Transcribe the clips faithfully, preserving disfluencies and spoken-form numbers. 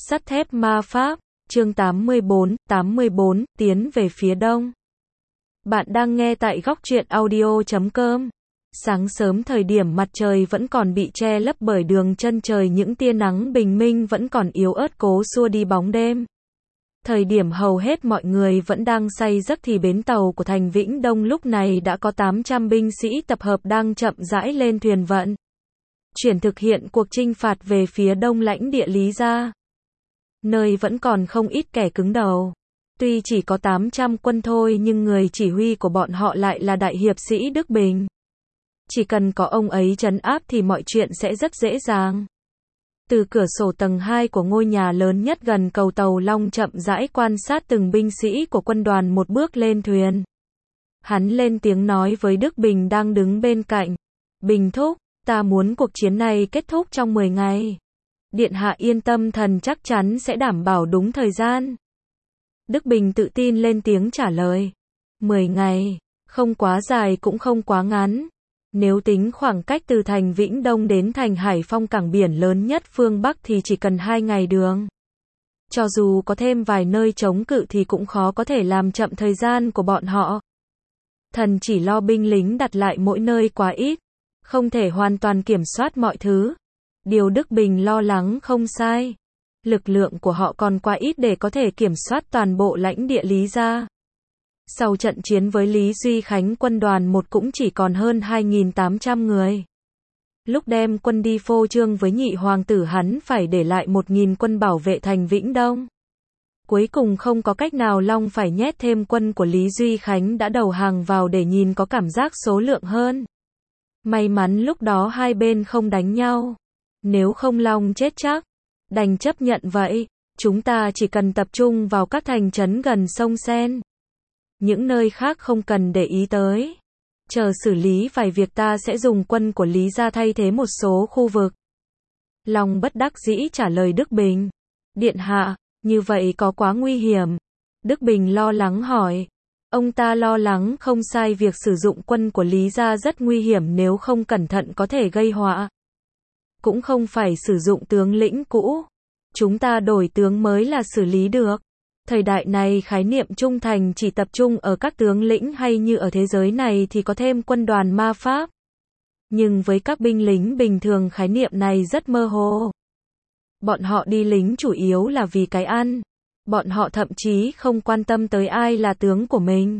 Sắt thép ma pháp, chương tám mươi bốn, tám mươi bốn, tiến về phía đông. Bạn đang nghe tại góc truyện audio chấm com. Sáng sớm thời điểm mặt trời vẫn còn bị che lấp bởi đường chân trời, những tia nắng bình minh vẫn còn yếu ớt cố xua đi bóng đêm. Thời điểm hầu hết mọi người vẫn đang say giấc thì bến tàu của thành Vĩnh Đông lúc này đã có tám trăm binh sĩ tập hợp đang chậm rãi lên thuyền vận. Chuyển thực hiện cuộc chinh phạt về phía đông lãnh địa Lý Gia. Nơi vẫn còn không ít kẻ cứng đầu. Tuy chỉ có tám trăm quân thôi nhưng người chỉ huy của bọn họ lại là đại hiệp sĩ Đức Bình. Chỉ cần có ông ấy trấn áp thì mọi chuyện sẽ rất dễ dàng. Từ cửa sổ tầng hai của ngôi nhà lớn nhất gần cầu tàu Long chậm rãi quan sát từng binh sĩ của quân đoàn một bước lên thuyền. Hắn lên tiếng nói với Đức Bình đang đứng bên cạnh. Bình thúc, ta muốn cuộc chiến này kết thúc trong mười ngày. Điện hạ yên tâm, thần chắc chắn sẽ đảm bảo đúng thời gian. Đức Bình tự tin lên tiếng trả lời. mười ngày, không quá dài cũng không quá ngắn. Nếu tính khoảng cách từ thành Vĩnh Đông đến thành Hải Phong, cảng biển lớn nhất phương Bắc, thì chỉ cần hai ngày đường. Cho dù có thêm vài nơi chống cự thì cũng khó có thể làm chậm thời gian của bọn họ. Thần chỉ lo binh lính đặt lại mỗi nơi quá ít, không thể hoàn toàn kiểm soát mọi thứ. Điều Đức Bình lo lắng không sai. Lực lượng của họ còn quá ít để có thể kiểm soát toàn bộ lãnh địa Lý Gia. Sau trận chiến với Lý Duy Khánh, quân đoàn một cũng chỉ còn hơn hai nghìn tám trăm người. Lúc đem quân đi phô trương với nhị hoàng tử, hắn phải để lại một nghìn quân bảo vệ thành Vĩnh Đông. Cuối cùng không có cách nào, Long phải nhét thêm quân của Lý Duy Khánh đã đầu hàng vào để nhìn có cảm giác số lượng hơn. May mắn lúc đó hai bên không đánh nhau. Nếu không Long chết chắc. Đành chấp nhận vậy. Chúng ta chỉ cần tập trung vào các thành trấn gần sông Sen. Những nơi khác không cần để ý tới. Chờ xử lý vài việc, ta sẽ dùng quân của Lý Gia thay thế một số khu vực. Long bất đắc dĩ trả lời Đức Bình. Điện hạ, như vậy có quá nguy hiểm? Đức Bình lo lắng hỏi. Ông ta lo lắng không sai, việc sử dụng quân của Lý Gia rất nguy hiểm, nếu không cẩn thận có thể gây họa. Cũng không phải sử dụng tướng lĩnh cũ. Chúng ta đổi tướng mới là xử lý được. Thời đại này khái niệm trung thành chỉ tập trung ở các tướng lĩnh, hay như ở thế giới này thì có thêm quân đoàn ma pháp. Nhưng với các binh lính bình thường khái niệm này rất mơ hồ. Bọn họ đi lính chủ yếu là vì cái ăn. Bọn họ thậm chí không quan tâm tới ai là tướng của mình.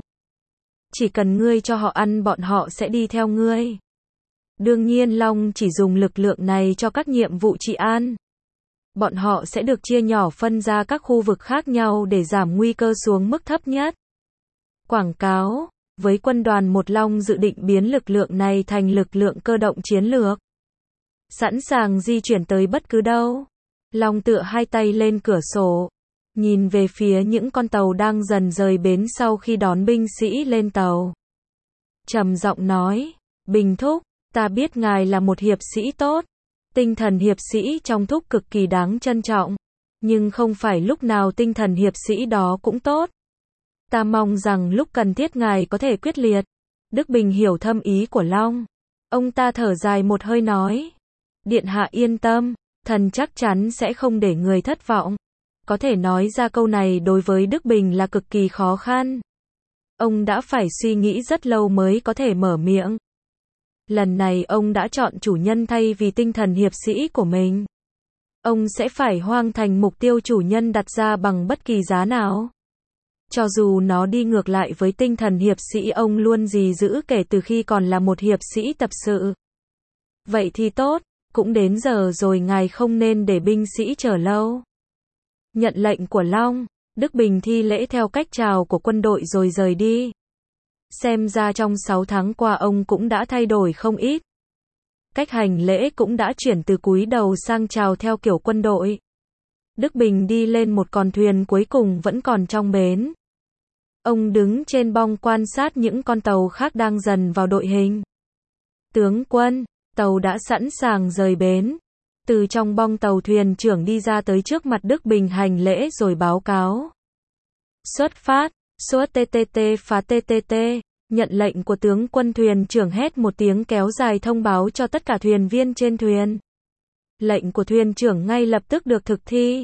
Chỉ cần ngươi cho họ ăn, bọn họ sẽ đi theo ngươi. Đương nhiên Long chỉ dùng lực lượng này cho các nhiệm vụ trị an. Bọn họ sẽ được chia nhỏ phân ra các khu vực khác nhau để giảm nguy cơ xuống mức thấp nhất. Quảng cáo, với quân đoàn một, Long dự định biến lực lượng này thành lực lượng cơ động chiến lược. Sẵn sàng di chuyển tới bất cứ đâu. Long tựa hai tay lên cửa sổ, nhìn về phía những con tàu đang dần rời bến sau khi đón binh sĩ lên tàu. Trầm giọng nói, Bình thúc, ta biết ngài là một hiệp sĩ tốt. Tinh thần hiệp sĩ trong thúc cực kỳ đáng trân trọng. Nhưng không phải lúc nào tinh thần hiệp sĩ đó cũng tốt. Ta mong rằng lúc cần thiết ngài có thể quyết liệt. Đức Bình hiểu thâm ý của Long. Ông ta thở dài một hơi nói. Điện hạ yên tâm, thần chắc chắn sẽ không để người thất vọng. Có thể nói ra câu này đối với Đức Bình là cực kỳ khó khăn. Ông đã phải suy nghĩ rất lâu mới có thể mở miệng. Lần này ông đã chọn chủ nhân thay vì tinh thần hiệp sĩ của mình. Ông sẽ phải hoàn thành mục tiêu chủ nhân đặt ra bằng bất kỳ giá nào. Cho dù nó đi ngược lại với tinh thần hiệp sĩ ông luôn gìn giữ kể từ khi còn là một hiệp sĩ tập sự. Vậy thì tốt, cũng đến giờ rồi, ngài không nên để binh sĩ chờ lâu. Nhận lệnh của Long, Đức Bình thi lễ theo cách chào của quân đội rồi rời đi. Xem ra trong sáu tháng qua ông cũng đã thay đổi không ít. Cách hành lễ cũng đã chuyển từ cúi đầu sang chào theo kiểu quân đội. Đức Bình đi lên một con thuyền cuối cùng vẫn còn trong bến. Ông đứng trên bong quan sát những con tàu khác đang dần vào đội hình. Tướng quân, tàu đã sẵn sàng rời bến. Từ trong bong tàu thuyền trưởng đi ra tới trước mặt Đức Bình hành lễ rồi báo cáo. Xuất phát. Xuất ttt phá ttt, nhận lệnh của tướng quân, thuyền trưởng hét một tiếng kéo dài thông báo cho tất cả thuyền viên trên thuyền. Lệnh của thuyền trưởng ngay lập tức được thực thi.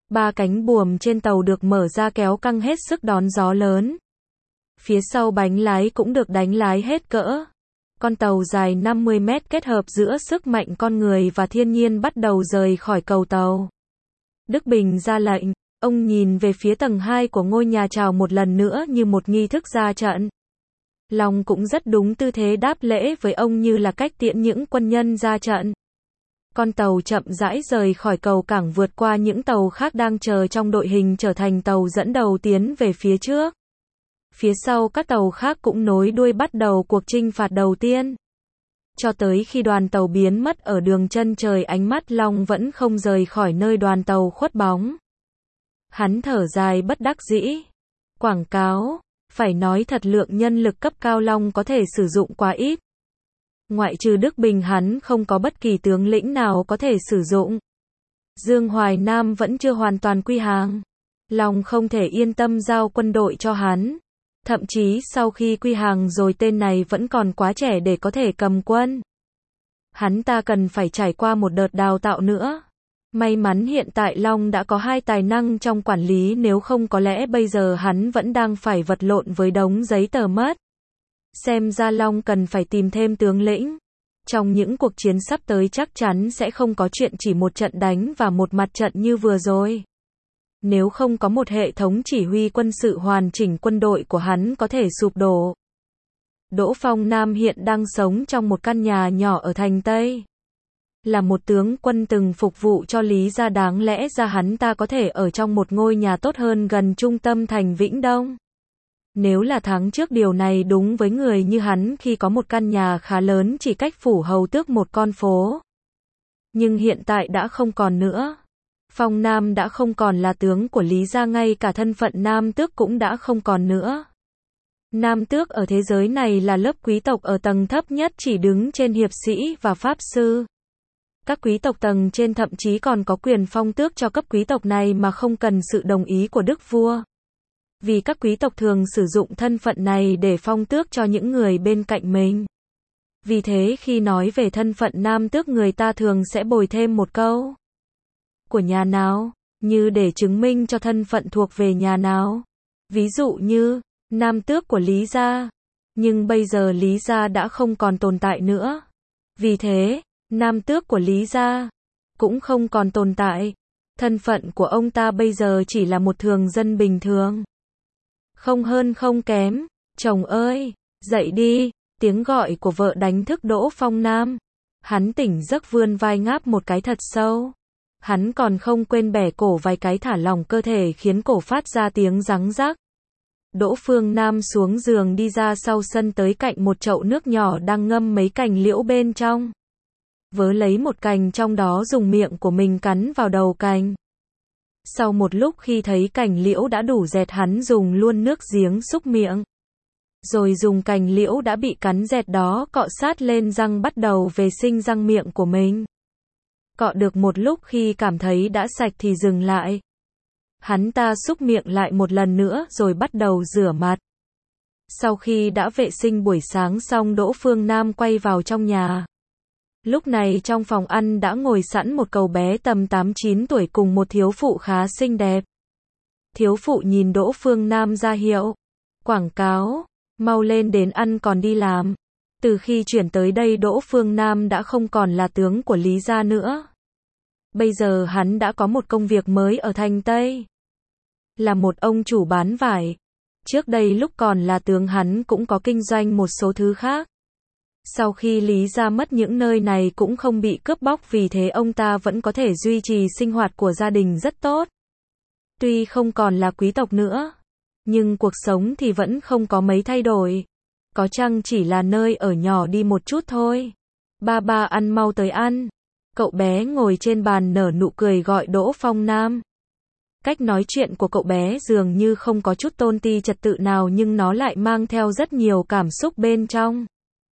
Ba cánh buồm trên tàu được mở ra kéo căng hết sức đón gió lớn. Phía sau bánh lái cũng được đánh lái hết cỡ. Con tàu dài năm mươi mét kết hợp giữa sức mạnh con người và thiên nhiên bắt đầu rời khỏi cầu tàu. Đức Bình ra lệnh, ông nhìn về phía tầng hai của ngôi nhà chào một lần nữa như một nghi thức ra trận. Long cũng rất đúng tư thế đáp lễ với ông như là cách tiễn những quân nhân ra trận. Con tàu chậm rãi rời khỏi cầu cảng vượt qua những tàu khác đang chờ trong đội hình trở thành tàu dẫn đầu tiến về phía trước. Phía sau các tàu khác cũng nối đuôi bắt đầu cuộc chinh phạt đầu tiên. Cho tới khi đoàn tàu biến mất ở đường chân trời, ánh mắt Long vẫn không rời khỏi nơi đoàn tàu khuất bóng. Hắn thở dài bất đắc dĩ. Quảng cáo, phải nói thật lượng nhân lực cấp cao Long có thể sử dụng quá ít. Ngoại trừ Đức Bình hắn không có bất kỳ tướng lĩnh nào có thể sử dụng. Dương Hoài Nam vẫn chưa hoàn toàn quy hàng. Long không thể yên tâm giao quân đội cho hắn. Thậm chí sau khi quy hàng rồi tên này vẫn còn quá trẻ để có thể cầm quân. Hắn ta cần phải trải qua một đợt đào tạo nữa. May mắn hiện tại Long đã có hai tài năng trong quản lý, nếu không có lẽ bây giờ hắn vẫn đang phải vật lộn với đống giấy tờ mất. Xem ra Long cần phải tìm thêm tướng lĩnh. Trong những cuộc chiến sắp tới chắc chắn sẽ không có chuyện chỉ một trận đánh và một mặt trận như vừa rồi. Nếu không có một hệ thống chỉ huy quân sự hoàn chỉnh, quân đội của hắn có thể sụp đổ. Đỗ Phong Nam hiện đang sống trong một căn nhà nhỏ ở thành Tây. Là một tướng quân từng phục vụ cho Lý gia, đáng lẽ ra hắn ta có thể ở trong một ngôi nhà tốt hơn gần trung tâm thành Vĩnh Đông. Nếu là tháng trước điều này đúng với người như hắn khi có một căn nhà khá lớn chỉ cách phủ hầu tước một con phố. Nhưng hiện tại đã không còn nữa. Phong Nam đã không còn là tướng của Lý gia, ngay cả thân phận Nam tước cũng đã không còn nữa. Nam tước ở thế giới này là lớp quý tộc ở tầng thấp nhất, chỉ đứng trên hiệp sĩ và pháp sư. Các quý tộc tầng trên thậm chí còn có quyền phong tước cho cấp quý tộc này mà không cần sự đồng ý của đức vua. Vì các quý tộc thường sử dụng thân phận này để phong tước cho những người bên cạnh mình. Vì thế khi nói về thân phận nam tước, người ta thường sẽ bồi thêm một câu. Của nhà nào, như để chứng minh cho thân phận thuộc về nhà nào. Ví dụ như, nam tước của Lý gia. Nhưng bây giờ Lý gia đã không còn tồn tại nữa. Vì thế, nam tước của Lý gia cũng không còn tồn tại. Thân phận của ông ta bây giờ chỉ là một thường dân bình thường. Không hơn không kém. Chồng ơi, dậy đi. Tiếng gọi của vợ đánh thức Đỗ Phong Nam. Hắn tỉnh giấc vươn vai ngáp một cái thật sâu. Hắn còn không quên bẻ cổ vài cái, thả lỏng cơ thể khiến cổ phát ra tiếng răng rắc. Đỗ Phương Nam xuống giường đi ra sau sân tới cạnh một chậu nước nhỏ đang ngâm mấy cành liễu bên trong. Vớ lấy một cành trong đó, dùng miệng của mình cắn vào đầu cành. Sau một lúc khi thấy cành liễu đã đủ dẹt, hắn dùng luôn nước giếng xúc miệng. Rồi dùng cành liễu đã bị cắn dẹt đó cọ sát lên răng, bắt đầu vệ sinh răng miệng của mình. Cọ được một lúc khi cảm thấy đã sạch thì dừng lại. Hắn ta xúc miệng lại một lần nữa rồi bắt đầu rửa mặt. Sau khi đã vệ sinh buổi sáng xong, Đỗ Phương Nam quay vào trong nhà. Lúc này trong phòng ăn đã ngồi sẵn một cậu bé tầm tám chín tuổi cùng một thiếu phụ khá xinh đẹp. Thiếu phụ nhìn Đỗ Phương Nam ra hiệu. Quảng cáo, mau lên đến ăn còn đi làm. Từ khi chuyển tới đây, Đỗ Phương Nam đã không còn là tướng của Lý gia nữa. Bây giờ hắn đã có một công việc mới ở thành Tây. Là một ông chủ bán vải. Trước đây lúc còn là tướng hắn cũng có kinh doanh một số thứ khác. Sau khi Lý gia mất, những nơi này cũng không bị cướp bóc, vì thế ông ta vẫn có thể duy trì sinh hoạt của gia đình rất tốt. Tuy không còn là quý tộc nữa, nhưng cuộc sống thì vẫn không có mấy thay đổi. Có chăng chỉ là nơi ở nhỏ đi một chút thôi. Ba ba ăn mau tới ăn. Cậu bé ngồi trên bàn nở nụ cười gọi Đỗ Phong Nam. Cách nói chuyện của cậu bé dường như không có chút tôn ti trật tự nào, nhưng nó lại mang theo rất nhiều cảm xúc bên trong.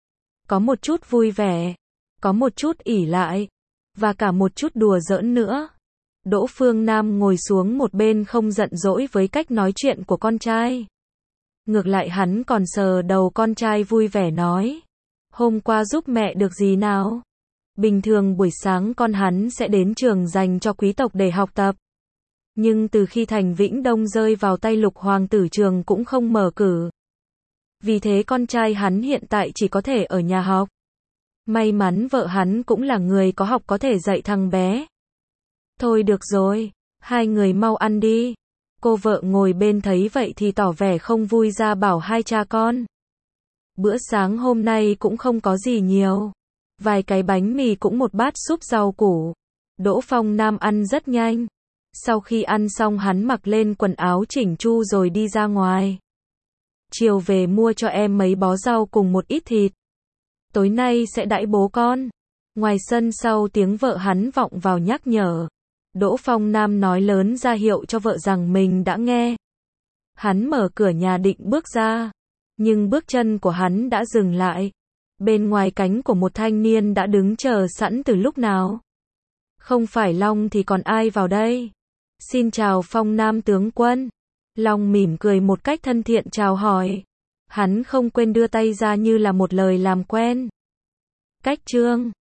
Có một chút vui vẻ, có một chút ỷ lại, và cả một chút đùa giỡn nữa. Đỗ Phương Nam ngồi xuống một bên không giận dỗi với cách nói chuyện của con trai. Ngược lại hắn còn sờ đầu con trai vui vẻ nói. Hôm qua giúp mẹ được gì nào? Bình thường buổi sáng con hắn sẽ đến trường dành cho quý tộc để học tập. Nhưng từ khi thành Vĩnh Đông rơi vào tay Lục Hoàng tử trường cũng không mở cử. Vì thế con trai hắn hiện tại chỉ có thể ở nhà học. May mắn vợ hắn cũng là người có học có thể dạy thằng bé. Thôi được rồi, hai người mau ăn đi. Cô vợ ngồi bên thấy vậy thì tỏ vẻ không vui ra bảo hai cha con. Bữa sáng hôm nay cũng không có gì nhiều. Vài cái bánh mì cũng một bát súp rau củ. Đỗ Phong Nam ăn rất nhanh. Sau khi ăn xong hắn mặc lên quần áo chỉnh chu rồi đi ra ngoài. Chiều về mua cho em mấy bó rau cùng một ít thịt. Tối nay sẽ đãi bố con. Ngoài sân sau tiếng vợ hắn vọng vào nhắc nhở. Đỗ Phong Nam nói lớn ra hiệu cho vợ rằng mình đã nghe. Hắn mở cửa nhà định bước ra. Nhưng bước chân của hắn đã dừng lại. Bên ngoài cánh của một thanh niên đã đứng chờ sẵn từ lúc nào. Không phải Long thì còn ai vào đây? Xin chào Phong Nam tướng quân. Long mỉm cười một cách thân thiện chào hỏi. Hắn không quên đưa tay ra như là một lời làm quen. Cách chương